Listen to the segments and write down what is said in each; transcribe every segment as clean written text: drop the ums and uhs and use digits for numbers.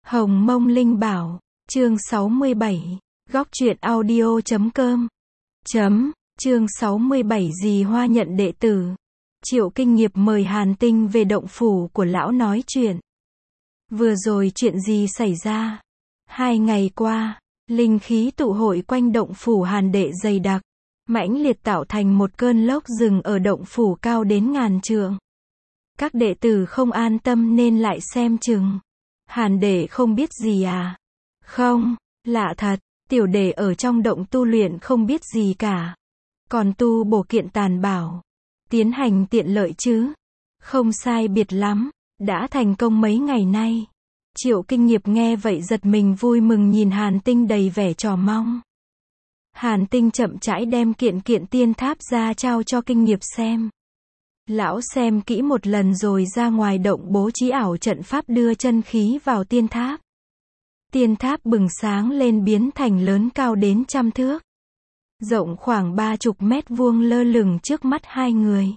Hồng Mông Linh Bảo, chương 67, góc truyện audio.com. Chương 67 Dì Hoa nhận đệ tử. Triệu Kinh Nghiệp mời Hàn Tinh về động phủ của lão nói chuyện. Vừa rồi chuyện gì xảy ra? 2 ngày qua, linh khí tụ hội quanh động phủ Hàn đệ dày đặc, mãnh liệt tạo thành một cơn lốc rừng ở động phủ cao đến ngàn trượng. Các đệ tử không an tâm nên lại xem chừng. Hàn đệ không biết gì à? Không, lạ thật, tiểu đệ ở trong động tu luyện không biết gì cả. Còn tu bổ kiện tàn bảo, tiến hành tiện lợi chứ? Không sai biệt lắm, đã thành công mấy ngày nay. Triệu Kinh Nghiệp nghe vậy giật mình vui mừng nhìn Hàn Tinh đầy vẻ trò mong. Hàn Tinh chậm rãi đem kiện tiên tháp ra trao cho Kinh Nghiệp xem. Lão xem kỹ một lần rồi ra ngoài động bố trí ảo trận pháp đưa chân khí vào tiên tháp. Tiên tháp bừng sáng lên biến thành lớn cao đến 100 thước. Rộng khoảng 30 mét vuông lơ lửng trước mắt hai người.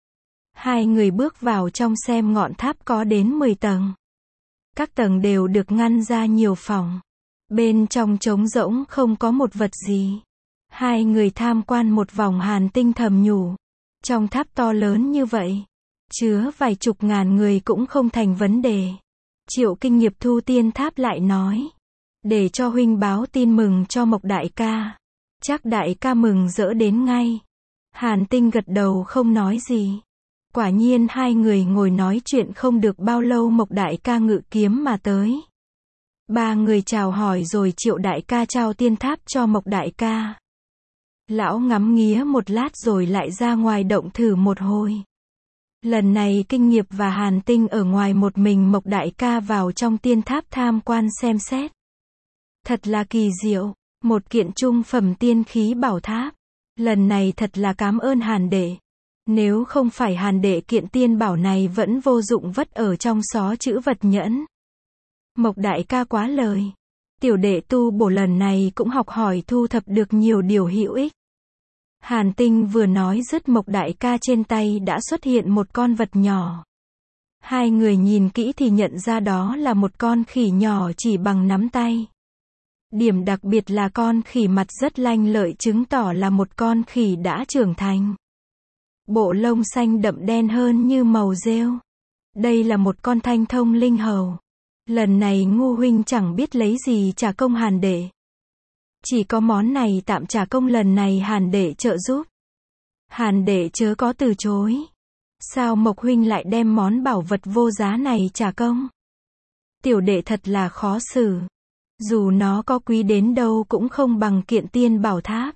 Hai người bước vào trong xem ngọn tháp có đến 10 tầng. Các tầng đều được ngăn ra nhiều phòng. Bên trong trống rỗng không có một vật gì. Hai người tham quan một vòng, Hàn Tinh thầm nhủ. Trong tháp to lớn như vậy, chứa vài chục ngàn người cũng không thành vấn đề. Triệu Kinh Nghiệp thu tiên tháp lại nói. Để cho huynh báo tin mừng cho Mộc đại ca. Chắc đại ca mừng rỡ đến ngay. Hàn Tinh gật đầu không nói gì. Quả nhiên hai người ngồi nói chuyện không được bao lâu Mộc đại ca ngự kiếm mà tới. Ba người chào hỏi rồi Triệu đại ca trao tiên tháp cho Mộc đại ca. Lão ngắm nghía một lát rồi lại ra ngoài động thử một hồi. Lần này Kinh Nghiệp và Hàn Tinh ở ngoài một mình, Mộc đại ca vào trong tiên tháp tham quan xem xét. Thật là kỳ diệu, một kiện trung phẩm tiên khí bảo tháp. Lần này thật là cảm ơn Hàn đệ. Nếu không phải Hàn đệ, kiện tiên bảo này vẫn vô dụng vất ở trong xó chữ vật nhẫn. Mộc đại ca quá lời. Tiểu đệ tu bổ lần này cũng học hỏi thu thập được nhiều điều hữu ích. Hàn Tinh vừa nói dứt, Mộc đại ca trên tay đã xuất hiện một con vật nhỏ. Hai người nhìn kỹ thì nhận ra đó là một con khỉ nhỏ chỉ bằng nắm tay. Điểm đặc biệt là con khỉ mặt rất lanh lợi, chứng tỏ là một con khỉ đã trưởng thành. Bộ lông xanh đậm đen hơn như màu rêu. Đây là một con thanh thông linh hầu. Lần này Ngu huynh chẳng biết lấy gì trả công Hàn đệ. Chỉ có món này tạm trả công lần này Hàn đệ trợ giúp. Hàn đệ chớ có từ chối. Sao Mộc huynh lại đem món bảo vật vô giá này trả công? Tiểu đệ thật là khó xử. Dù nó có quý đến đâu cũng không bằng kiện tiên bảo tháp.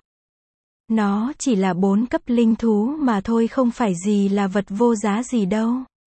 Nó chỉ là 4 cấp linh thú mà thôi, không phải gì là vật vô giá gì đâu.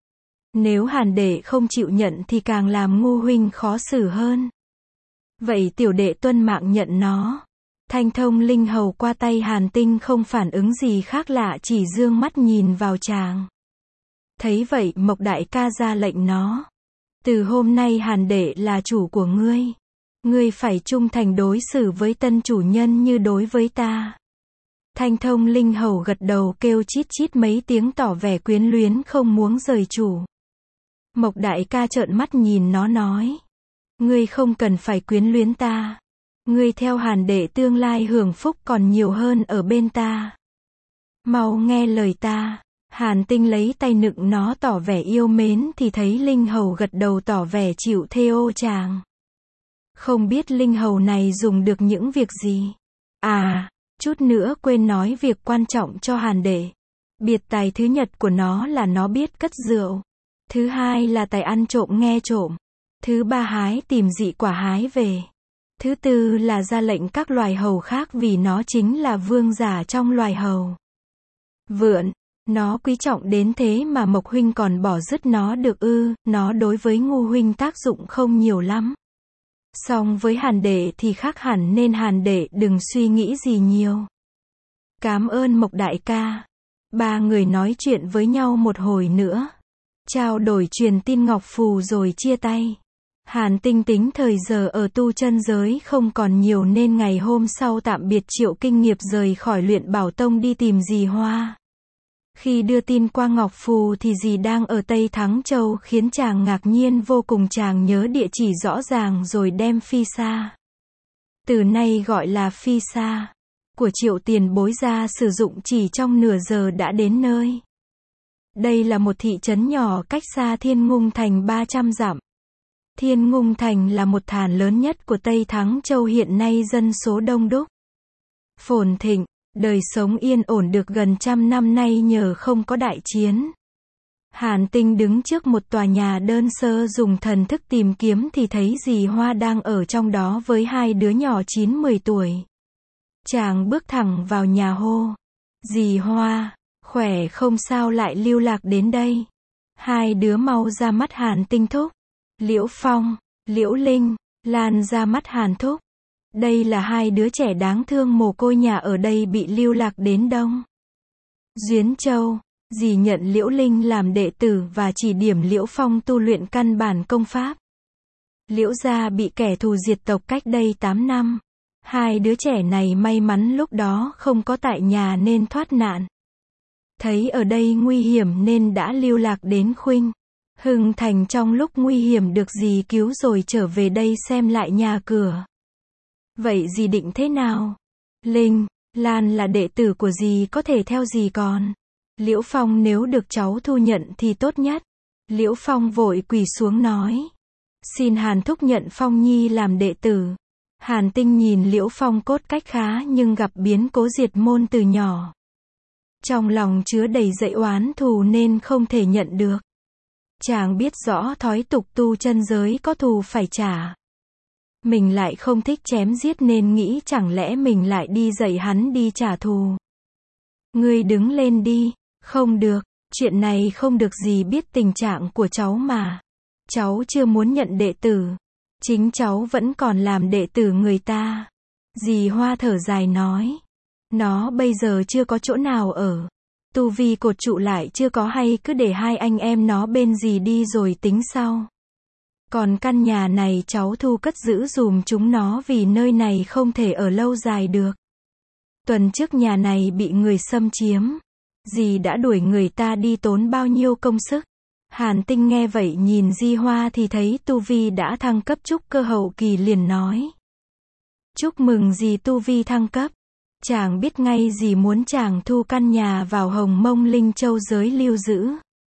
Nếu Hàn đệ không chịu nhận thì càng làm Ngu huynh khó xử hơn. Vậy tiểu đệ tuân mạng nhận nó. Thanh thông linh hầu qua tay Hàn Tinh không phản ứng gì khác lạ, chỉ dương mắt nhìn vào chàng. Thấy vậy Mộc đại ca ra lệnh nó. Từ hôm nay Hàn đệ là chủ của ngươi. Ngươi phải trung thành đối xử với tân chủ nhân như đối với ta. Thanh thông linh hầu gật đầu kêu chít chít mấy tiếng tỏ vẻ quyến luyến không muốn rời chủ. Mộc đại ca trợn mắt nhìn nó nói. Ngươi không cần phải quyến luyến ta. Ngươi theo Hàn đệ tương lai hưởng phúc còn nhiều hơn ở bên ta. Mau nghe lời ta. Hàn Tinh lấy tay nựng nó tỏ vẻ yêu mến thì thấy linh hầu gật đầu tỏ vẻ chịu theo chàng. Không biết linh hầu này dùng được những việc gì? À, chút nữa quên nói việc quan trọng cho Hàn đệ. Biệt tài thứ nhất của nó là nó biết cất rượu. Thứ hai là tài ăn trộm nghe trộm. Thứ ba hái tìm dị quả hái về. Thứ tư là ra lệnh các loài hầu khác vì nó chính là vương giả trong loài hầu. Vượn, nó quý trọng đến thế mà Mộc huynh còn bỏ dứt nó được ư? Nó đối với Ngu huynh tác dụng không nhiều lắm. Song với Hàn đệ thì khác hẳn nên Hàn đệ đừng suy nghĩ gì nhiều. Cảm ơn Mộc đại ca. Ba người nói chuyện với nhau một hồi nữa. Trao đổi truyền tin ngọc phù rồi chia tay. Hàn Tinh tính thời giờ ở tu chân giới không còn nhiều nên ngày hôm sau tạm biệt Triệu Kinh Nghiệp rời khỏi Luyện Bảo Tông đi tìm dì Hoa. Khi đưa tin qua Ngọc Phù thì dì đang ở Tây Thắng Châu khiến chàng ngạc nhiên vô cùng, chàng nhớ địa chỉ rõ ràng rồi đem phi xa. Từ nay gọi là phi xa. Của Triệu tiền bối ra sử dụng chỉ trong nửa giờ đã đến nơi. Đây là một thị trấn nhỏ cách xa Thiên Ngung Thành 300 dặm. Thiên Ngung Thành là một thành lớn nhất của Tây Thắng Châu, hiện nay dân số đông đúc, phồn thịnh, đời sống yên ổn được gần 100 năm nay nhờ không có đại chiến. Hàn Tinh đứng trước một tòa nhà đơn sơ dùng thần thức tìm kiếm thì thấy dì Hoa đang ở trong đó với hai đứa nhỏ 9-10 tuổi. Chàng bước thẳng vào nhà hô: "Dì Hoa, khỏe không sao lại lưu lạc đến đây?" Hai đứa mau ra mắt Hàn Tinh thúc. Liễu Phong, Liễu Linh, Lan ra mắt Hàn thúc. Đây là hai đứa trẻ đáng thương mồ côi nhà ở đây bị lưu lạc đến Đông Duyến Châu. Dì nhận Liễu Linh làm đệ tử và chỉ điểm Liễu Phong tu luyện căn bản công pháp. Liễu gia bị kẻ thù diệt tộc cách đây 8 năm. Hai đứa trẻ này may mắn lúc đó không có tại nhà nên thoát nạn. Thấy ở đây nguy hiểm nên đã lưu lạc đến Khuynh Hưng Thành, trong lúc nguy hiểm được dì cứu rồi trở về đây xem lại nhà cửa. Vậy dì định thế nào? Linh, Lan là đệ tử của dì có thể theo dì còn. Liễu Phong nếu được cháu thu nhận thì tốt nhất. Liễu Phong vội quỳ xuống nói: "Xin Hàn thúc nhận Phong Nhi làm đệ tử." Hàn Tinh nhìn Liễu Phong cốt cách khá nhưng gặp biến cố diệt môn từ nhỏ. Trong lòng chứa đầy dậy oán thù nên không thể nhận được. Chàng biết rõ thói tục tu chân giới có thù phải trả. Mình lại không thích chém giết nên nghĩ chẳng lẽ mình lại đi dạy hắn đi trả thù. "Ngươi đứng lên đi." "Không được, chuyện này không được, dì biết tình trạng của cháu mà. Cháu chưa muốn nhận đệ tử. Chính cháu vẫn còn làm đệ tử người ta." Dì Hoa thở dài nói: "Nó bây giờ chưa có chỗ nào ở. Tu vi cột trụ lại chưa có, hay cứ để hai anh em nó bên dì đi rồi tính sau. Còn căn nhà này cháu thu cất giữ dùm chúng nó vì nơi này không thể ở lâu dài được. Tuần trước nhà này bị người xâm chiếm. Dì đã đuổi người ta đi tốn bao nhiêu công sức." Hàn Tinh nghe vậy nhìn Di Hoa thì thấy tu vi đã thăng cấp trúc cơ hậu kỳ liền nói: "Chúc mừng dì tu vi thăng cấp." Chàng biết ngay dì muốn chàng thu căn nhà vào Hồng Mông Linh Châu giới lưu giữ.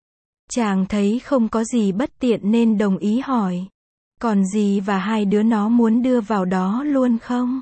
Chàng thấy không có gì bất tiện nên đồng ý hỏi: "Còn dì và hai đứa nó muốn đưa vào đó luôn không?"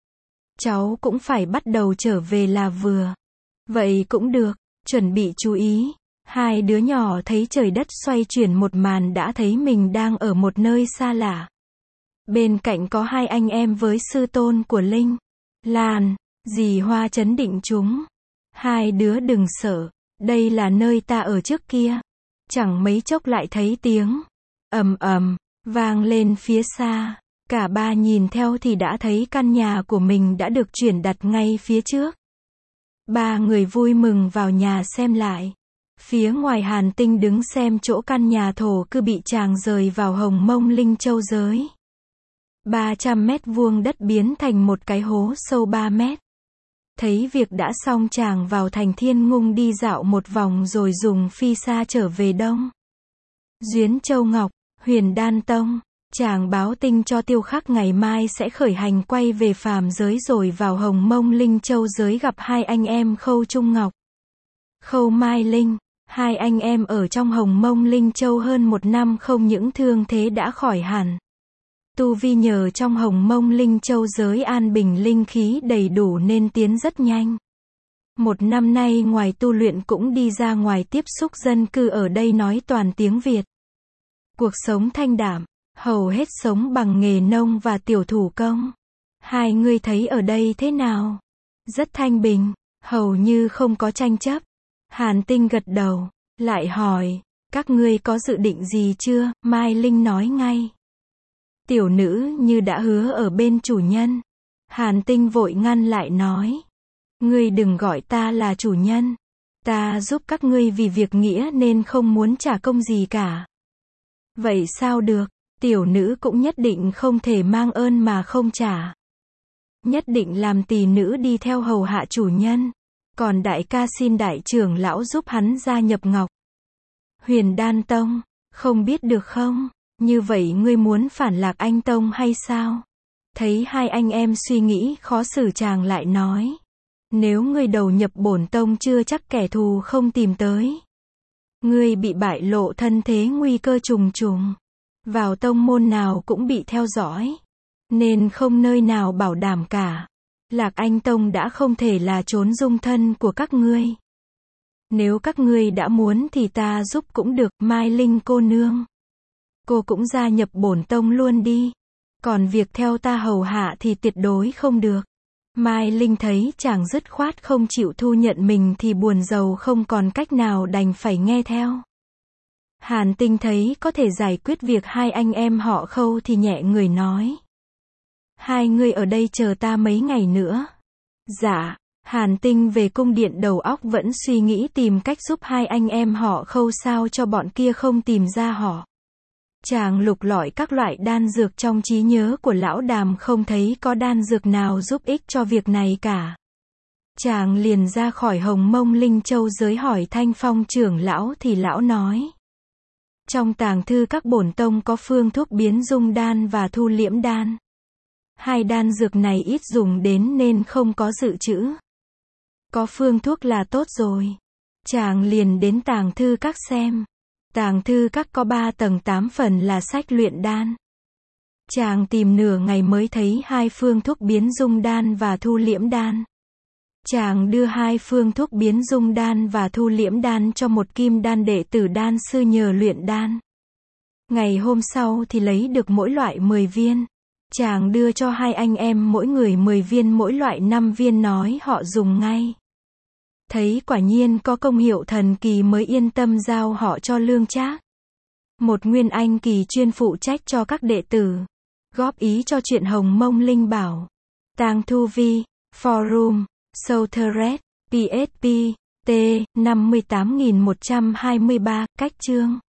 "Cháu cũng phải bắt đầu trở về là vừa." "Vậy cũng được, chuẩn bị chú ý." Hai đứa nhỏ thấy trời đất xoay chuyển một màn đã thấy mình đang ở một nơi xa lạ. Bên cạnh có hai anh em với sư tôn của Linh, Lan. Dì Hoa trấn định chúng: "Hai đứa đừng sợ, đây là nơi ta ở trước kia." Chẳng mấy chốc lại thấy tiếng ầm ầm vang lên phía xa. Cả ba nhìn theo thì đã thấy căn nhà của mình đã được chuyển đặt ngay phía trước. Ba người vui mừng vào nhà xem lại. Phía ngoài Hàn Tinh đứng xem chỗ căn nhà thổ cư bị chàng rời vào Hồng Mông Linh Châu giới. 300 mét vuông đất biến thành một cái hố sâu 3 mét. Thấy việc đã xong chàng vào thành Thiên Ngung đi dạo một vòng rồi dùng phi xa trở về Đông Duyến Châu Ngọc, Huyền Đan Tông. Chàng báo tin cho Tiêu Khắc ngày mai sẽ khởi hành quay về phàm giới rồi vào Hồng Mông Linh Châu giới gặp hai anh em Khâu Trung Ngọc, Khâu Mai Linh. Hai anh em ở trong Hồng Mông Linh Châu hơn 1 năm không những thương thế đã khỏi hẳn. Tu vi nhờ trong Hồng Mông Linh Châu giới an bình linh khí đầy đủ nên tiến rất nhanh. 1 năm nay ngoài tu luyện cũng đi ra ngoài tiếp xúc dân cư ở đây nói toàn tiếng Việt. Cuộc sống thanh đạm, hầu hết sống bằng nghề nông và tiểu thủ công. Hai người thấy ở đây thế nào? Rất thanh bình, hầu như không có tranh chấp. Hàn Tinh gật đầu, lại hỏi: "Các ngươi có dự định gì chưa?" Mai Linh nói ngay: "Tiểu nữ như đã hứa ở bên chủ nhân." Hàn Tinh vội ngăn lại nói: "Ngươi đừng gọi ta là chủ nhân. Ta giúp các ngươi vì việc nghĩa nên không muốn trả công gì cả." "Vậy sao được, tiểu nữ cũng nhất định không thể mang ơn mà không trả. Nhất định làm tỳ nữ đi theo hầu hạ chủ nhân." Còn đại ca xin đại trưởng lão giúp hắn gia nhập Ngọc Huyền Đan Tông, không biết được không? Như vậy ngươi muốn phản lạc anh Tông hay sao? Thấy hai anh em suy nghĩ khó xử, chàng lại nói. Nếu ngươi đầu nhập bổn tông chưa chắc kẻ thù không tìm tới. Ngươi bị bại lộ thân thế, nguy cơ trùng trùng. Vào tông môn nào cũng bị theo dõi. Nên không nơi nào bảo đảm cả. Lạc Anh Tông đã không thể là chốn dung thân của các ngươi. Nếu các ngươi đã muốn thì ta giúp cũng được. Mai Linh cô nương, cô cũng gia nhập bổn tông luôn đi. Còn việc theo ta hầu hạ thì tuyệt đối không được. Mai Linh thấy chàng dứt khoát không chịu thu nhận mình thì buồn rầu không còn cách nào, đành phải nghe theo. Hàn Tinh thấy có thể giải quyết việc hai anh em họ Khâu thì nhẹ người nói. Hai người ở đây chờ ta mấy ngày nữa. Dạ. Hàn Tinh về cung điện, đầu óc vẫn suy nghĩ tìm cách giúp hai anh em họ Khâu sao cho bọn kia không tìm ra họ. Chàng lục lọi các loại đan dược trong trí nhớ của lão Đàm, không thấy có đan dược nào giúp ích cho việc này cả. Chàng liền ra khỏi Hồng Mông Linh Châu giới hỏi Thanh Phong trưởng lão thì lão nói. Trong tàng thư các bổn tông có phương thuốc biến dung đan và thu liễm đan. Hai đan dược này ít dùng đến nên không có dự trữ. Có phương thuốc là tốt rồi. Chàng liền đến tàng thư các xem. Tàng thư các có 3 tầng 8 phần là sách luyện đan. Chàng tìm nửa ngày mới thấy 2 phương thuốc biến dung đan và thu liễm đan. Chàng đưa 2 phương thuốc biến dung đan và thu liễm đan cho một kim đan đệ tử đan sư nhờ luyện đan. Ngày hôm sau thì lấy được mỗi loại 10 viên. Chàng đưa cho hai anh em mỗi người 10 viên, mỗi loại 5 viên, nói họ dùng ngay. Thấy quả nhiên có công hiệu thần kỳ mới yên tâm giao họ cho Lương Trác. Một nguyên anh kỳ chuyên phụ trách cho các đệ tử. Góp ý cho chuyện Hồng Mông Linh Bảo. Tàng Thu Vi, Forum, Soulthread, PSP, T, 58123, cách chương.